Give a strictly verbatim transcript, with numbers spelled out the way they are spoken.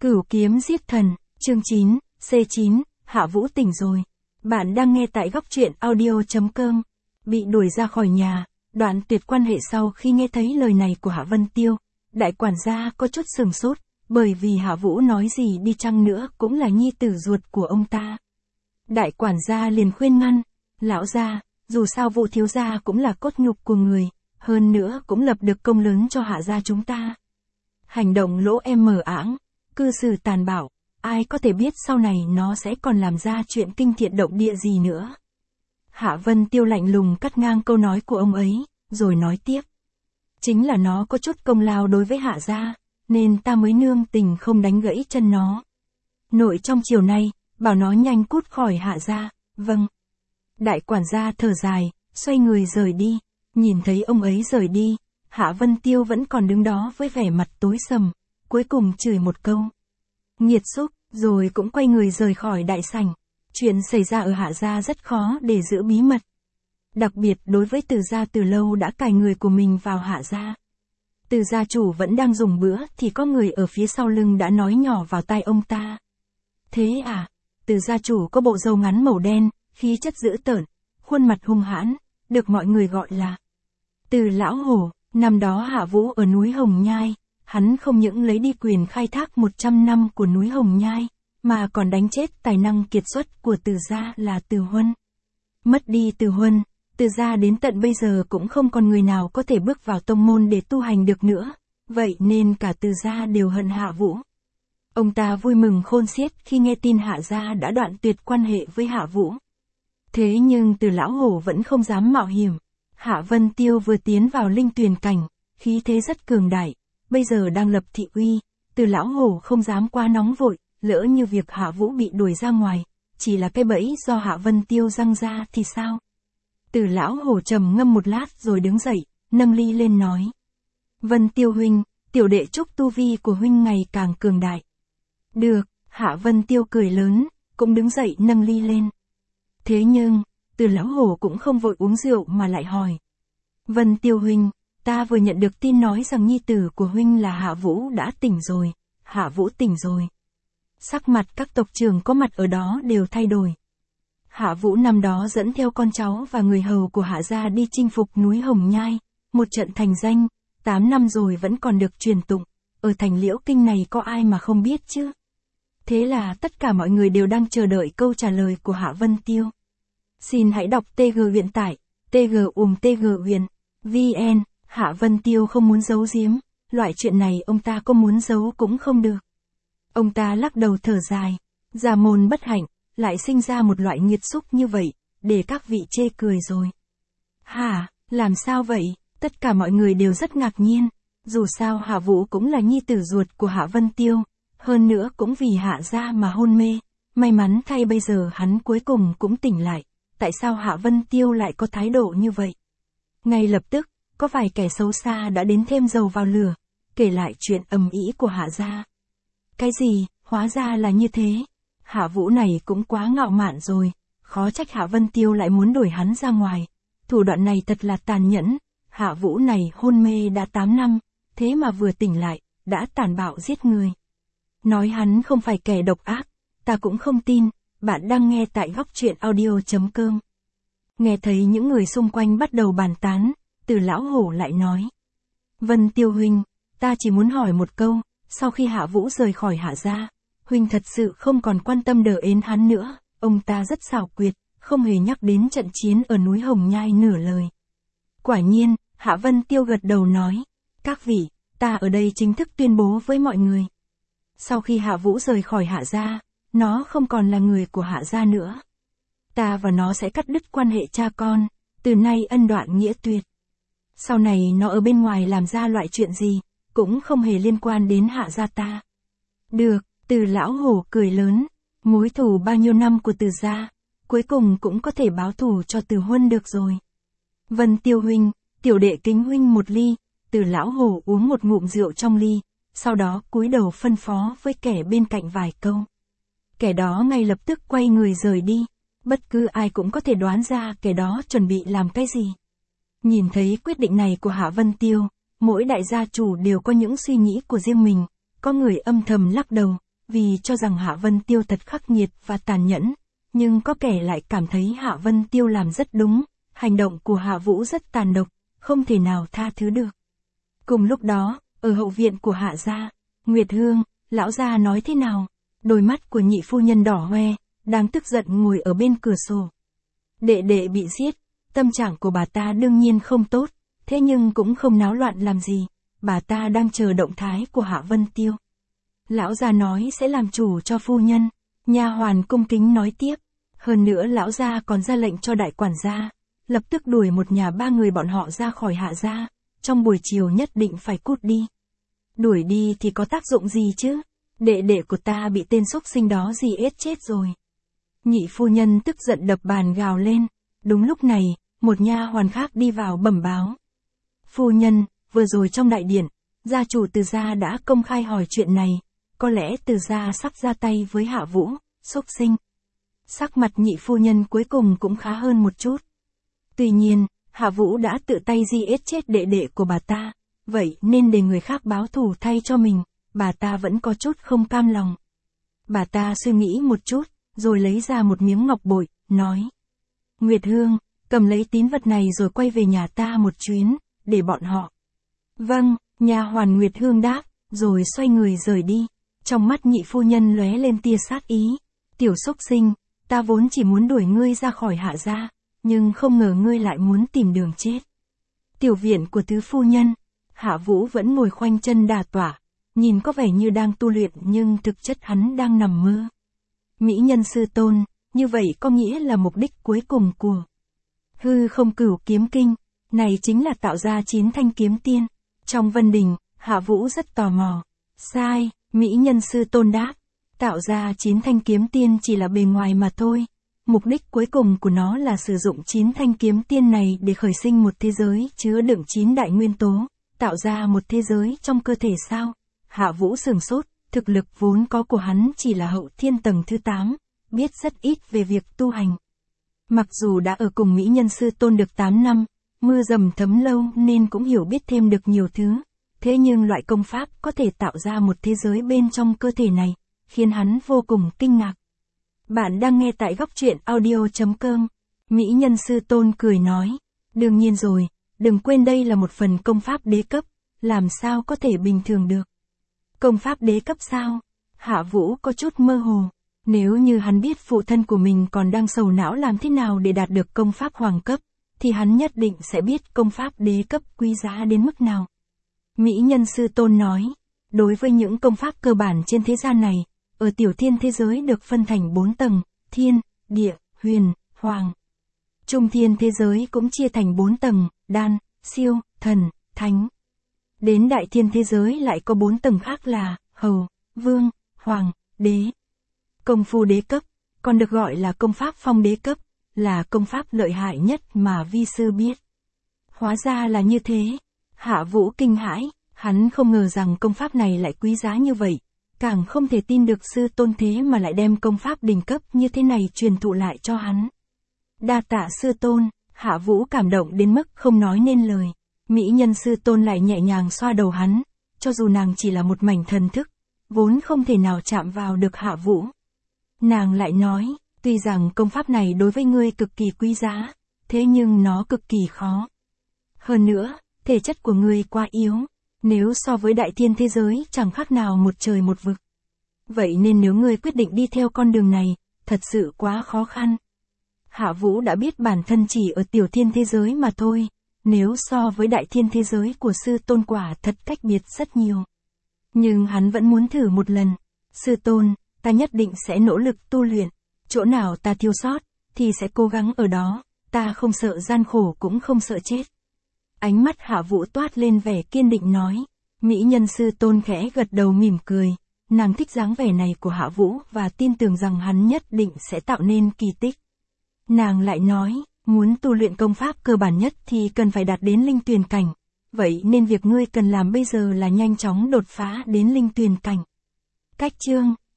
Cửu kiếm giết thần, chương chín, C chín, Hạ Vũ tỉnh rồi. Bạn đang nghe tại góc truyện audio chấm com. Bị đuổi ra khỏi nhà, đoạn tuyệt quan hệ sau khi nghe thấy lời này của Hạ Vân Tiêu. Đại quản gia có chút sừng sốt, bởi vì Hạ Vũ nói gì đi chăng nữa cũng là nhi tử ruột của ông ta. Đại quản gia liền khuyên ngăn, lão gia, dù sao Vũ thiếu gia cũng là cốt nhục của người, hơn nữa cũng lập được công lớn cho Hạ gia chúng ta. Hành động lỗ em mờ ảng, cư xử tàn bạo, ai có thể biết sau này nó sẽ còn làm ra chuyện kinh thiện động địa gì nữa. Hạ Vân Tiêu lạnh lùng cắt ngang câu nói của ông ấy, rồi nói tiếp. Chính là nó có chút công lao đối với Hạ gia, nên ta mới nương tình không đánh gãy chân nó. Nội trong chiều nay, bảo nó nhanh cút khỏi Hạ gia, vâng. Đại quản gia thở dài, xoay người rời đi, nhìn thấy ông ấy rời đi, Hạ Vân Tiêu vẫn còn đứng đó với vẻ mặt tối sầm, cuối cùng chửi một câu. Nghiệt xúc, rồi cũng quay người rời khỏi đại sảnh. Chuyện xảy ra ở Hạ gia rất khó để giữ bí mật. Đặc biệt đối với Từ gia từ lâu đã cài người của mình vào Hạ gia. Từ gia chủ vẫn đang dùng bữa thì có người ở phía sau lưng đã nói nhỏ vào tai ông ta. Thế à, Từ gia chủ có bộ râu ngắn màu đen, khí chất dữ tợn, khuôn mặt hung hãn, được mọi người gọi là Từ lão hổ. Năm đó Hạ Vũ ở núi Hồng Nhai, hắn không những lấy đi quyền khai thác một trăm năm của núi Hồng Nhai, mà còn đánh chết tài năng kiệt xuất của Từ gia là Từ Huân. Mất đi Từ Huân, Từ gia đến tận bây giờ cũng không còn người nào có thể bước vào tông môn để tu hành được nữa, vậy nên cả Từ gia đều hận Hạ Vũ. Ông ta vui mừng khôn xiết khi nghe tin Hạ gia đã đoạn tuyệt quan hệ với Hạ Vũ. Thế nhưng Từ lão hổ vẫn không dám mạo hiểm. Hạ Vân Tiêu vừa tiến vào linh tuyền cảnh, khí thế rất cường đại, bây giờ đang lập thị uy, Từ lão hổ không dám quá nóng vội, lỡ như việc Hạ Vũ bị đuổi ra ngoài, chỉ là cái bẫy do Hạ Vân Tiêu răng ra thì sao? Từ lão hổ trầm ngâm một lát rồi đứng dậy, nâng ly lên nói. Vân Tiêu huynh, tiểu đệ chúc tu vi của huynh ngày càng cường đại. Được, Hạ Vân Tiêu cười lớn, cũng đứng dậy nâng ly lên. Thế nhưng, Từ lão hổ cũng không vội uống rượu mà lại hỏi. Vân Tiêu huynh, ta vừa nhận được tin nói rằng nhi tử của huynh là Hạ Vũ đã tỉnh rồi. Hạ Vũ tỉnh rồi. Sắc mặt các tộc trưởng có mặt ở đó đều thay đổi. Hạ Vũ năm đó dẫn theo con cháu và người hầu của Hạ gia đi chinh phục núi Hồng Nhai, một trận thành danh, tám năm rồi vẫn còn được truyền tụng, ở thành Liễu Kinh này có ai mà không biết chứ. Thế là tất cả mọi người đều đang chờ đợi câu trả lời của Hạ Vân Tiêu. Xin hãy đọc tê giê huyện tải, tê giê ùm tê giê huyện, vn, Hạ Vân Tiêu không muốn giấu giếm, loại chuyện này ông ta có muốn giấu cũng không được. Ông ta lắc đầu thở dài, già môn bất hạnh, lại sinh ra một loại nghiệt xúc như vậy, để các vị chê cười rồi. Hả, làm sao vậy? Tất cả mọi người đều rất ngạc nhiên, dù sao Hạ Vũ cũng là nhi tử ruột của Hạ Vân Tiêu, hơn nữa cũng vì Hạ gia mà hôn mê, may mắn thay bây giờ hắn cuối cùng cũng tỉnh lại. Tại sao Hạ Vân Tiêu lại có thái độ như vậy? Ngay lập tức, có vài kẻ xấu xa đã đến thêm dầu vào lửa, kể lại chuyện ầm ĩ của Hạ gia. Cái gì, hóa ra là như thế. Hạ Vũ này cũng quá ngạo mạn rồi, khó trách Hạ Vân Tiêu lại muốn đuổi hắn ra ngoài. Thủ đoạn này thật là tàn nhẫn, Hạ Vũ này hôn mê đã tám năm, thế mà vừa tỉnh lại, đã tàn bạo giết người. Nói hắn không phải kẻ độc ác, ta cũng không tin. Bạn đang nghe tại góc truyện audio chấm com. Nghe thấy những người xung quanh bắt đầu bàn tán, Từ lão hổ lại nói. Vân Tiêu huynh, ta chỉ muốn hỏi một câu, sau khi Hạ Vũ rời khỏi Hạ gia, huynh thật sự không còn quan tâm đờ ến hắn nữa, ông ta rất xảo quyệt, không hề nhắc đến trận chiến ở núi Hồng Nhai nửa lời. Quả nhiên, Hạ Vân Tiêu gật đầu nói, các vị, ta ở đây chính thức tuyên bố với mọi người. Sau khi Hạ Vũ rời khỏi Hạ gia, nó không còn là người của Hạ gia nữa. Ta và nó sẽ cắt đứt quan hệ cha con, từ nay ân đoạn nghĩa tuyệt. Sau này nó ở bên ngoài làm ra loại chuyện gì, cũng không hề liên quan đến Hạ gia ta. Được, Từ lão hổ cười lớn, mối thù bao nhiêu năm của Từ gia, cuối cùng cũng có thể báo thù cho Từ Huân được rồi. Vân Tiêu huynh, tiểu đệ kính huynh một ly. Từ lão hổ uống một ngụm rượu trong ly, sau đó cúi đầu phân phó với kẻ bên cạnh vài câu. Kẻ đó ngay lập tức quay người rời đi, bất cứ ai cũng có thể đoán ra kẻ đó chuẩn bị làm cái gì. Nhìn thấy quyết định này của Hạ Vân Tiêu, mỗi đại gia chủ đều có những suy nghĩ của riêng mình, có người âm thầm lắc đầu, vì cho rằng Hạ Vân Tiêu thật khắc nghiệt và tàn nhẫn, nhưng có kẻ lại cảm thấy Hạ Vân Tiêu làm rất đúng, hành động của Hạ Vũ rất tàn độc, không thể nào tha thứ được. Cùng lúc đó, ở hậu viện của Hạ gia, Nguyệt Hương, lão gia nói thế nào? Đôi mắt của nhị phu nhân đỏ hoe, đang tức giận ngồi ở bên cửa sổ. Đệ đệ bị giết, tâm trạng của bà ta đương nhiên không tốt, thế nhưng cũng không náo loạn làm gì, bà ta đang chờ động thái của Hạ Vân Tiêu. Lão gia nói sẽ làm chủ cho phu nhân, nha hoàn cung kính nói tiếp, hơn nữa lão gia còn ra lệnh cho đại quản gia, lập tức đuổi một nhà ba người bọn họ ra khỏi Hạ gia, trong buổi chiều nhất định phải cút đi. Đuổi đi thì có tác dụng gì chứ? Đệ đệ của ta bị tên xúc sinh đó gì ết chết rồi. Nhị phu nhân tức giận đập bàn gào lên. Đúng lúc này, một nha hoàn khác đi vào bẩm báo. Phu nhân, vừa rồi trong đại điện, gia chủ Từ gia đã công khai hỏi chuyện này, có lẽ Từ gia sắp ra tay với Hạ Vũ, xúc sinh. Sắc mặt nhị phu nhân cuối cùng cũng khá hơn một chút. Tuy nhiên, Hạ Vũ đã tự tay di ết chết đệ đệ của bà ta, vậy nên để người khác báo thù thay cho mình, bà ta vẫn có chút không cam lòng. Bà ta suy nghĩ một chút, rồi lấy ra một miếng ngọc bội, nói. Nguyệt Hương, cầm lấy tín vật này rồi quay về nhà ta một chuyến, để bọn họ. Vâng, nha hoàn Nguyệt Hương đáp, rồi xoay người rời đi. Trong mắt nhị phu nhân lóe lên tia sát ý. Tiểu xúc sinh, ta vốn chỉ muốn đuổi ngươi ra khỏi Hạ gia, nhưng không ngờ ngươi lại muốn tìm đường chết. Tiểu viện của tứ phu nhân, Hạ Vũ vẫn ngồi khoanh chân đả tọa, nhìn có vẻ như đang tu luyện nhưng thực chất hắn đang nằm mơ. Mỹ nhân sư tôn, như vậy có nghĩa là mục đích cuối cùng của hư không cửu kiếm kinh, này chính là tạo ra chín thanh kiếm tiên. Trong Vân Đình, Hạ Vũ rất tò mò. Sai, Mỹ nhân sư tôn đáp, tạo ra chín thanh kiếm tiên chỉ là bề ngoài mà thôi. Mục đích cuối cùng của nó là sử dụng chín thanh kiếm tiên này để khởi sinh một thế giới chứa đựng chín đại nguyên tố, tạo ra một thế giới trong cơ thể sao? Hạ Vũ sửng sốt, thực lực vốn có của hắn chỉ là hậu thiên tầng thứ tám, biết rất ít về việc tu hành. Mặc dù đã ở cùng Mỹ nhân sư tôn được tám năm, mưa dầm thấm lâu nên cũng hiểu biết thêm được nhiều thứ, thế nhưng loại công pháp có thể tạo ra một thế giới bên trong cơ thể này, khiến hắn vô cùng kinh ngạc. Bạn đang nghe tại góc truyện audio chấm com. Mỹ nhân sư tôn cười nói, đương nhiên rồi, đừng quên đây là một phần công pháp đế cấp, làm sao có thể bình thường được. Công pháp đế cấp sao? Hạ Vũ có chút mơ hồ. Nếu như hắn biết phụ thân của mình còn đang sầu não làm thế nào để đạt được công pháp hoàng cấp, thì hắn nhất định sẽ biết công pháp đế cấp quý giá đến mức nào. Mỹ nhân sư tôn nói, đối với những công pháp cơ bản trên thế gian này, ở tiểu thiên thế giới được phân thành bốn tầng, thiên, địa, huyền, hoàng. Trung thiên thế giới cũng chia thành bốn tầng, đan, siêu, thần, thánh. Đến đại thiên thế giới lại có bốn tầng khác là, hầu, vương, hoàng, đế. Công phu đế cấp, còn được gọi là công pháp phong đế cấp, là công pháp lợi hại nhất mà vi sư biết. Hóa ra là như thế. Hạ Vũ kinh hãi, hắn không ngờ rằng công pháp này lại quý giá như vậy, càng không thể tin được sư tôn thế mà lại đem công pháp đỉnh cấp như thế này truyền thụ lại cho hắn. Đa tạ sư tôn, Hạ Vũ cảm động đến mức không nói nên lời. Mỹ nhân sư tôn lại nhẹ nhàng xoa đầu hắn, cho dù nàng chỉ là một mảnh thần thức, vốn không thể nào chạm vào được Hạ Vũ. Nàng lại nói, tuy rằng công pháp này đối với ngươi cực kỳ quý giá, thế nhưng nó cực kỳ khó. Hơn nữa, thể chất của ngươi quá yếu, nếu so với đại thiên thế giới chẳng khác nào một trời một vực. Vậy nên nếu ngươi quyết định đi theo con đường này, thật sự quá khó khăn. Hạ Vũ đã biết bản thân chỉ ở tiểu thiên thế giới mà thôi, nếu so với đại thiên thế giới của sư tôn quả thật cách biệt rất nhiều. Nhưng hắn vẫn muốn thử một lần. Sư tôn, ta nhất định sẽ nỗ lực tu luyện, chỗ nào ta thiếu sót, thì sẽ cố gắng ở đó, ta không sợ gian khổ cũng không sợ chết. Ánh mắt Hạ Vũ toát lên vẻ kiên định nói, Mỹ nhân sư tôn khẽ gật đầu mỉm cười, nàng thích dáng vẻ này của Hạ Vũ và tin tưởng rằng hắn nhất định sẽ tạo nên kỳ tích. Nàng lại nói, muốn tu luyện công pháp cơ bản nhất thì cần phải đạt đến linh tuyền cảnh, vậy nên việc ngươi cần làm bây giờ là nhanh chóng đột phá đến linh tuyền cảnh. Cách chương